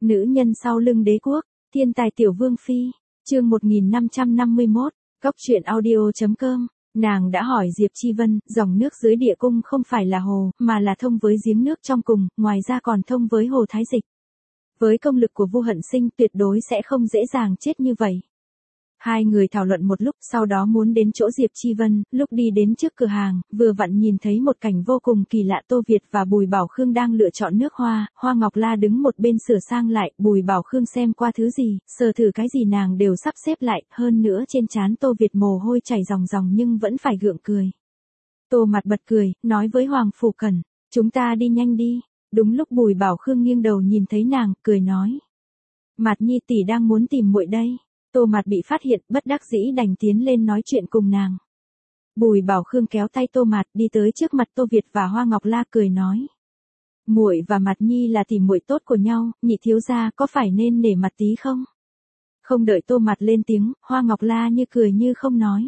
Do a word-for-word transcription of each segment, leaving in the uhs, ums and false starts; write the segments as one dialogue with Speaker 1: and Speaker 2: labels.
Speaker 1: Nữ nhân sau lưng đế quốc, thiên tài tiểu vương phi, chương một nghìn năm trăm năm mươi mốt, Cóc truyện audio chấm com. Nàng đã hỏi Diệp Chi Vân, dòng nước dưới địa cung không phải là hồ, mà là thông với giếng nước trong cùng, ngoài ra còn thông với hồ Thái Dịch. Với công lực của Vu Hận Sinh tuyệt đối sẽ không dễ dàng chết như vậy. Hai người thảo luận một lúc, sau đó muốn đến chỗ Diệp Chi Vân, lúc đi đến trước cửa hàng, vừa vặn nhìn thấy một cảnh vô cùng kỳ lạ. Tô Việt và Bùi Bảo Khương đang lựa chọn nước hoa, Hoa Ngọc La đứng một bên sửa sang lại, Bùi Bảo Khương xem qua thứ gì, sờ thử cái gì nàng đều sắp xếp lại, hơn nữa trên trán Tô Việt mồ hôi chảy ròng ròng nhưng vẫn phải gượng cười. Tô Mặt bật cười, nói với Hoàng Phủ Cẩn, chúng ta đi nhanh đi. Đúng lúc Bùi Bảo Khương nghiêng đầu nhìn thấy nàng, cười nói, Mạt Nhi tỷ đang muốn tìm muội đây. Tô Mạt bị phát hiện, bất đắc dĩ đành tiến lên nói chuyện cùng nàng. Bùi Bảo Khương kéo tay Tô Mạt đi tới trước mặt Tô Việt và Hoa Ngọc La cười nói, muội và Mạt Nhi là tỷ muội tốt của nhau, nhị thiếu gia có phải nên nể mặt tí không? Không đợi Tô Mạt lên tiếng, Hoa Ngọc La như cười như không nói.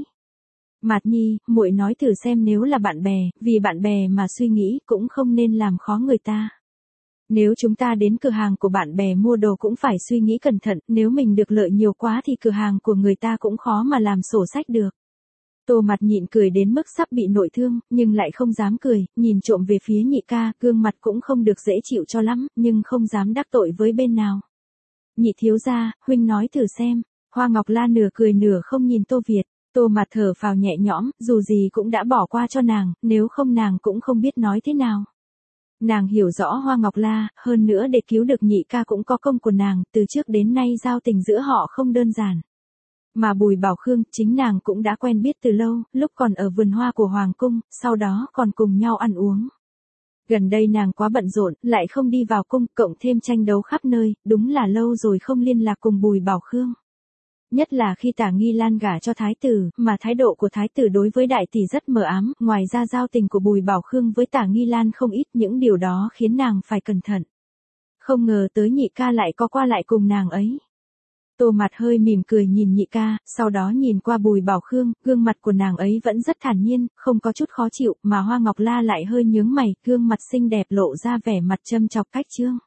Speaker 1: Mạt Nhi, muội nói thử xem, nếu là bạn bè, vì bạn bè mà suy nghĩ cũng không nên làm khó người ta. Nếu chúng ta đến cửa hàng của bạn bè mua đồ cũng phải suy nghĩ cẩn thận, nếu mình được lợi nhiều quá thì cửa hàng của người ta cũng khó mà làm sổ sách được. Tô Mặt nhịn cười đến mức sắp bị nội thương, nhưng lại không dám cười, nhìn trộm về phía nhị ca, gương mặt cũng không được dễ chịu cho lắm, nhưng không dám đắc tội với bên nào. Nhị thiếu gia, huynh nói thử xem. Hoa Ngọc La nửa cười nửa không nhìn Tô Việt. Tô Mặt thở phào nhẹ nhõm, dù gì cũng đã bỏ qua cho nàng, nếu không nàng cũng không biết nói thế nào. Nàng hiểu rõ Hoa Ngọc La, hơn nữa để cứu được nhị ca cũng có công của nàng, từ trước đến nay giao tình giữa họ không đơn giản. Mà Bùi Bảo Khương, chính nàng cũng đã quen biết từ lâu, lúc còn ở vườn hoa của Hoàng cung, sau đó còn cùng nhau ăn uống. Gần đây nàng quá bận rộn, lại không đi vào cung, cộng thêm tranh đấu khắp nơi, đúng là lâu rồi không liên lạc cùng Bùi Bảo Khương. Nhất là khi Tả Nghi Lan gả cho thái tử, mà thái độ của thái tử đối với đại tỷ rất mờ ám, ngoài ra giao tình của Bùi Bảo Khương với Tả Nghi Lan không ít, những điều đó khiến nàng phải cẩn thận. Không ngờ tới nhị ca lại có qua lại cùng nàng ấy. Tô Mặt hơi mỉm cười nhìn nhị ca, sau đó nhìn qua Bùi Bảo Khương, gương mặt của nàng ấy vẫn rất thản nhiên, không có chút khó chịu, mà Hoa Ngọc La lại hơi nhướng mày, gương mặt xinh đẹp lộ ra vẻ mặt châm chọc cách trương.